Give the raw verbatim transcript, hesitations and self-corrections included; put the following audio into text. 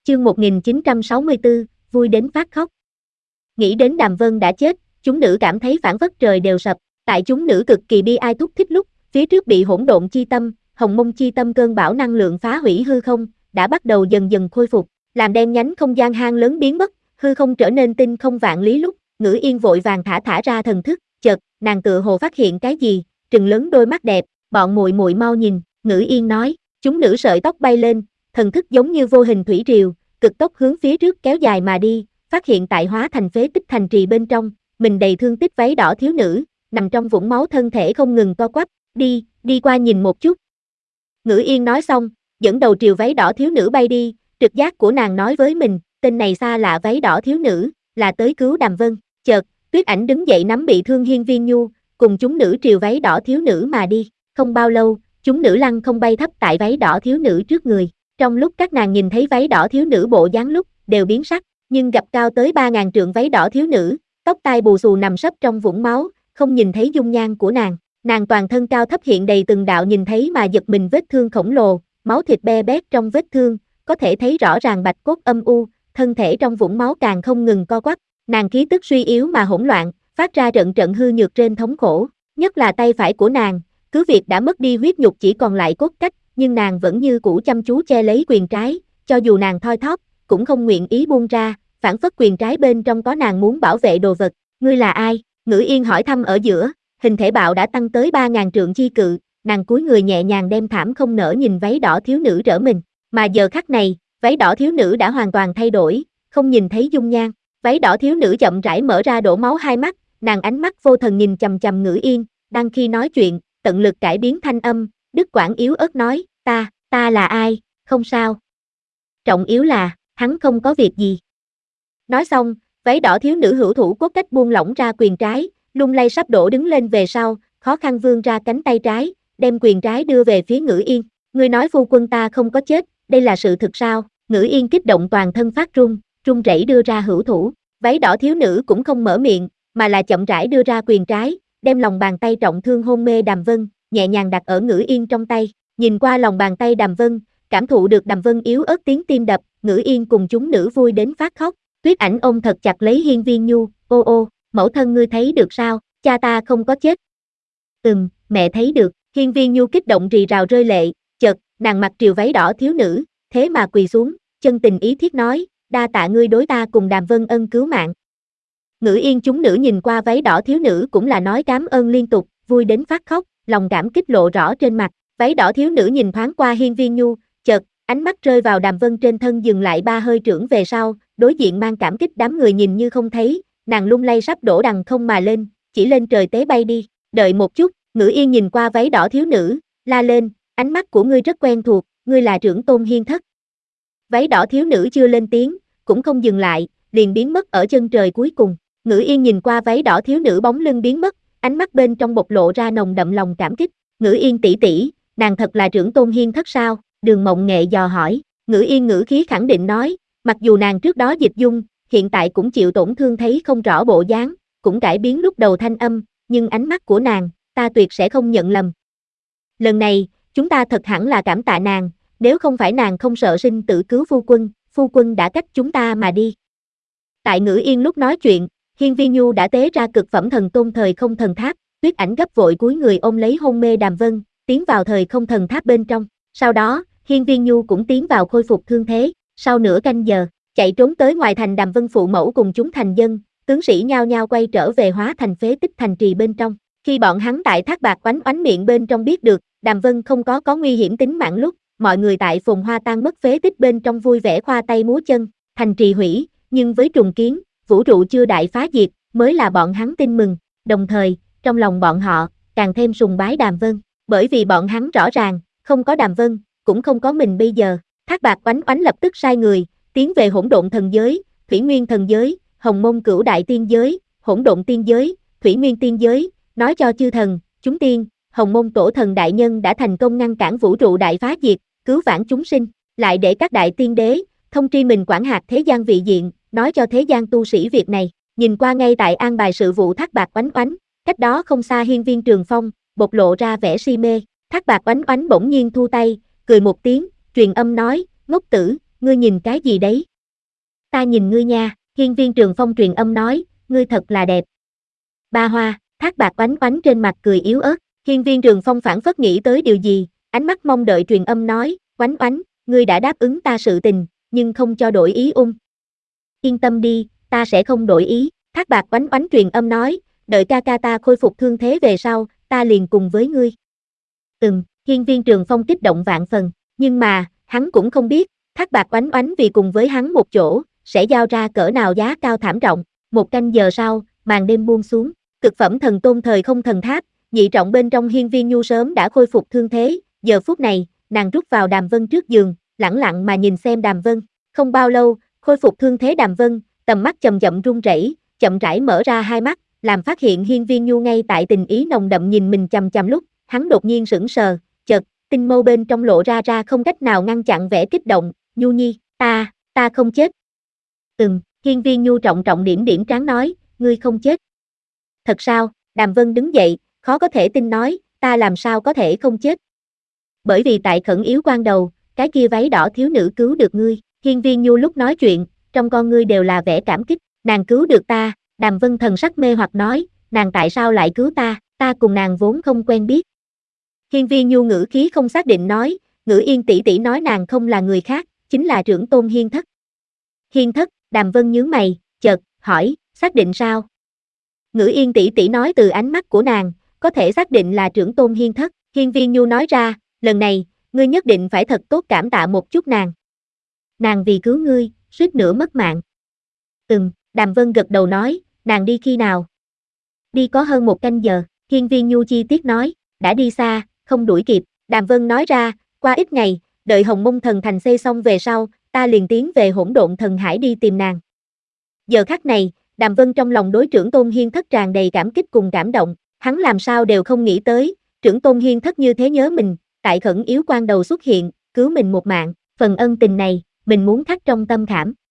Chương một nghìn chín trăm sáu mươi tư, vui đến phát khóc. Nghĩ đến Đàm Vân đã chết, chúng nữ cảm thấy phảng phất trời đều sập, tại chúng nữ cực kỳ bi ai thúc thích lúc, phía trước bị hỗn độn chi tâm, hồng mông chi tâm cơn bão năng lượng phá hủy hư không, đã bắt đầu dần dần khôi phục, làm đen nhánh không gian hang lớn biến mất, hư không trở nên tinh không vạn lý lúc, Ngữ Yên vội vàng thả thả ra thần thức, chợt, nàng tựa hồ phát hiện cái gì, trừng lớn đôi mắt đẹp, bọn muội muội mau nhìn, Ngữ Yên nói, chúng nữ sợi tóc bay lên, thần thức giống như vô hình thủy triều, cực tốc hướng phía trước kéo dài mà đi, phát hiện tại hóa thành phế tích thành trì bên trong, mình đầy thương tích váy đỏ thiếu nữ, nằm trong vũng máu thân thể không ngừng co quắp, đi, đi qua nhìn một chút. Ngữ Yên nói xong, dẫn đầu triều váy đỏ thiếu nữ bay đi, trực giác của nàng nói với mình, tên này xa lạ váy đỏ thiếu nữ, là tới cứu Đàm Vân, chợt, Tuyết Ảnh đứng dậy nắm bị thương Hiên Viên Nhu, cùng chúng nữ triều váy đỏ thiếu nữ mà đi, không bao lâu, chúng nữ lăng không bay thấp tại váy đỏ thiếu nữ trước người. Trong lúc các nàng nhìn thấy váy đỏ thiếu nữ bộ dáng lúc, đều biến sắc, nhưng gặp cao tới ba ngàn trượng váy đỏ thiếu nữ, tóc tai bù xù nằm sấp trong vũng máu, không nhìn thấy dung nhan của nàng. Nàng toàn thân cao thấp hiện đầy từng đạo nhìn thấy mà giật mình vết thương khổng lồ, máu thịt be bét trong vết thương, có thể thấy rõ ràng bạch cốt âm u, thân thể trong vũng máu càng không ngừng co quắp. Nàng khí tức suy yếu mà hỗn loạn, phát ra trận trận hư nhược trên thống khổ, nhất là tay phải của nàng, cứ việc đã mất đi huyết nhục chỉ còn lại cốt cách, nhưng nàng vẫn như cũ chăm chú che lấy quyền trái, cho dù nàng thoi thóp, cũng không nguyện ý buông ra, phản phất quyền trái bên trong có nàng muốn bảo vệ đồ vật. Ngươi là ai? Ngữ Yên hỏi thăm ở giữa, hình thể bạo đã tăng tới ba ngàn trượng chi cự, nàng cúi người nhẹ nhàng đem thảm không nở nhìn váy đỏ thiếu nữ rỡ mình, mà giờ khắc này, váy đỏ thiếu nữ đã hoàn toàn thay đổi, không nhìn thấy dung nhan. Váy đỏ thiếu nữ chậm rãi mở ra đổ máu hai mắt, nàng ánh mắt vô thần nhìn chằm chằm Ngữ Yên, đang khi nói chuyện, tận lực cải biến thanh âm, đứt quãng yếu ớt nói, ta, ta là ai, không sao. Trọng yếu là, hắn không có việc gì. Nói xong, váy đỏ thiếu nữ hữu thủ cốt cách buông lỏng ra quyền trái, lung lay sắp đổ đứng lên về sau, khó khăn vươn ra cánh tay trái, đem quyền trái đưa về phía Ngữ Yên. Ngươi nói phu quân ta không có chết, đây là sự thực sao? Ngữ Yên kích động toàn thân phát run, run rẩy đưa ra hữu thủ. Váy đỏ thiếu nữ cũng không mở miệng, mà là chậm rãi đưa ra quyền trái, đem lòng bàn tay trọng thương hôn mê Đàm Vân, nhẹ nhàng đặt ở Ngữ Yên trong tay. Nhìn qua lòng bàn tay Đàm Vân, cảm thụ được Đàm Vân yếu ớt tiếng tim đập, Ngữ Yên cùng chúng nữ vui đến phát khóc. Tuyết Ảnh ôm thật chặt lấy Hiên Viên Nhu, ô ô, mẫu thân ngươi thấy được sao, cha ta không có chết. Ừm, mẹ thấy được. Hiên Viên Nhu kích động rì rào rơi lệ, chợt, nàng mặc triều váy đỏ thiếu nữ, thế mà quỳ xuống, chân tình ý thiết nói, đa tạ ngươi đối ta cùng Đàm Vân ân cứu mạng. Ngữ Yên chúng nữ nhìn qua váy đỏ thiếu nữ cũng là nói cảm ơn liên tục, vui đến phát khóc, lòng cảm kích lộ rõ trên mặt. Váy đỏ thiếu nữ nhìn thoáng qua Hiên Viên Nhu, chợt, ánh mắt rơi vào Đàm Vân trên thân dừng lại ba hơi trưởng về sau, đối diện mang cảm kích đám người nhìn như không thấy, nàng lung lay sắp đổ đằng không mà lên, chỉ lên trời tế bay đi, đợi một chút. Ngữ Yên nhìn qua váy đỏ thiếu nữ, la lên, ánh mắt của ngươi rất quen thuộc, ngươi là trưởng tôn Hiên thất. Váy đỏ thiếu nữ chưa lên tiếng, cũng không dừng lại, liền biến mất ở chân trời cuối cùng. Ngữ Yên nhìn qua váy đỏ thiếu nữ bóng lưng biến mất, ánh mắt bên trong bộc lộ ra nồng đậm lòng cảm kích. Ngữ Yên tỷ tỷ, nàng thật là trưởng tôn Hiên thất sao? Đường Mộng Nghệ dò hỏi. Ngữ Yên ngữ khí khẳng định nói, mặc dù nàng trước đó dịch dung, hiện tại cũng chịu tổn thương thấy không rõ bộ dáng, cũng cải biến lúc đầu thanh âm, nhưng ánh mắt của nàng, ta tuyệt sẽ không nhận lầm. Lần này, chúng ta thật hẳn là cảm tạ nàng, nếu không phải nàng không sợ sinh tử cứu phu quân, phu quân đã cách chúng ta mà đi. Tại Ngữ Yên lúc nói chuyện, Hiên Viên Nhu đã tế ra cực phẩm thần tôn thời không thần tháp, Tuyết Ảnh gấp vội cúi người ôm lấy hôn mê Đàm Vân, tiến vào thời không thần tháp bên trong. Sau đó, Hiên Viên Nhu cũng tiến vào khôi phục thương thế. Sau nửa canh giờ, chạy trốn tới ngoài thành Đàm Vân phụ mẫu cùng chúng thành dân, tướng sĩ nhao nhao quay trở về hóa thành phế tích thành trì bên trong. Khi bọn hắn tại Thác Bạc Oánh Oánh miệng bên trong biết được, Đàm Vân không có có nguy hiểm tính mạng lúc, mọi người tại Phồn Hoa tan mất phế tích bên trong vui vẻ khoa tay múa chân, thành trì hủy, nhưng với trùng kiến, vũ trụ chưa đại phá diệt, mới là bọn hắn tin mừng, đồng thời, trong lòng bọn họ, càng thêm sùng bái Đàm Vân, bởi vì bọn hắn rõ ràng, không có Đàm Vân, cũng không có mình bây giờ. Thác Bạc Oánh Oánh lập tức sai người, tiến về hỗn độn thần giới, thủy nguyên thần giới, hồng mông cửu đại tiên giới, hỗn độn tiên giới, thủy nguyên tiên giới, nói cho chư thần, chúng tiên, hồng mông tổ thần đại nhân đã thành công ngăn cản vũ trụ đại phá diệt, cứu vãn chúng sinh, lại để các đại tiên đế, thông tri mình quản hạt thế gian vị diện, nói cho thế gian tu sĩ việc này. Nhìn qua ngay tại an bài sự vụ Thác Bạc Oánh Oánh, cách đó không xa Hiên Viên Trường Phong, bộc lộ ra vẻ si mê. Thác Bạc Oánh Oánh bỗng nhiên thu tay, cười một tiếng, truyền âm nói, ngốc tử, ngươi nhìn cái gì đấy? Ta nhìn ngươi nha, hiên viên Trường Phong truyền âm nói, ngươi thật là đẹp. Ba Hoa, Thác Bạt Oánh Oánh trên mặt cười yếu ớt, hiên viên Trường Phong phảng phất nghĩ tới điều gì, ánh mắt mong đợi truyền âm nói, Oánh Oánh, ngươi đã đáp ứng ta sự tình, nhưng không cho đổi ý ung. Yên tâm đi, ta sẽ không đổi ý, Thác Bạt Oánh Oánh truyền âm nói, đợi ca ca ta khôi phục thương thế về sau, ta liền cùng với ngươi. Ừm, hiên viên Trường Phong kích động vạn phần, nhưng mà, hắn cũng không biết, Thác Bạt Oánh Oánh vì cùng với hắn một chỗ, sẽ giao ra cỡ nào giá cao thảm trọng. Một canh giờ sau, màn đêm buông xuống, cực phẩm thần tôn thời không thần tháp, nhị trọng bên trong hiên viên nhu sớm đã khôi phục thương thế, giờ phút này, nàng rút vào Đàm Vân trước giường, lẳng lặng mà nhìn xem Đàm Vân, không bao lâu, khôi phục thương thế Đàm Vân, tầm mắt chậm chậm run rẩy, chậm rãi mở ra hai mắt, làm phát hiện hiên viên nhu ngay tại tình ý nồng đậm nhìn mình chằm chằm lúc, hắn đột nhiên sững sờ, chợt, tinh mâu bên trong lộ ra ra không cách nào ngăn chặn vẻ kích động, Nhu Nhi, ta, ta không chết. Ừm, hiên viên nhu trọng trọng điểm điểm trán nói, ngươi không chết. Thật sao? Đàm Vân đứng dậy, khó có thể tin nói, ta làm sao có thể không chết. Bởi vì tại khẩn yếu quan đầu, cái kia váy đỏ thiếu nữ cứu được ngươi, hiên viên nhu lúc nói chuyện, trong con ngươi đều là vẻ cảm kích, nàng cứu được ta, Đàm Vân thần sắc mê hoặc nói, nàng tại sao lại cứu ta, ta cùng nàng vốn không quen biết. Hiên viên nhu ngữ khí không xác định nói, Ngữ Yên tỷ tỷ nói nàng không là người khác, chính là trưởng tôn Hiên Thất. Hiên Thất, Đàm Vân nhướng mày, chợt, hỏi, xác định sao? Ngữ Yên tỷ tỷ nói từ ánh mắt của nàng, có thể xác định là trưởng tôn Hiên Thất, hiên viên nhu nói ra, lần này, ngươi nhất định phải thật tốt cảm tạ một chút nàng. Nàng vì cứu ngươi, suýt nữa mất mạng. Ừm, Đàm Vân gật đầu nói, nàng đi khi nào? Đi có hơn một canh giờ, hiên viên nhu chi tiết nói, đã đi xa, không đuổi kịp, Đàm Vân nói ra, qua ít ngày, đợi Hồng Mông Thần Thành xây xong về sau, ta liền tiến về Hỗn Độn Thần Hải đi tìm nàng. Giờ khắc này, Đàm Vân trong lòng đối trưởng tôn Hiên Thất tràn đầy cảm kích cùng cảm động, hắn làm sao đều không nghĩ tới, trưởng tôn Hiên Thất như thế nhớ mình, tại khẩn yếu quan đầu xuất hiện, cứu mình một mạng, phần ân tình này, mình muốn khắc trong tâm khảm.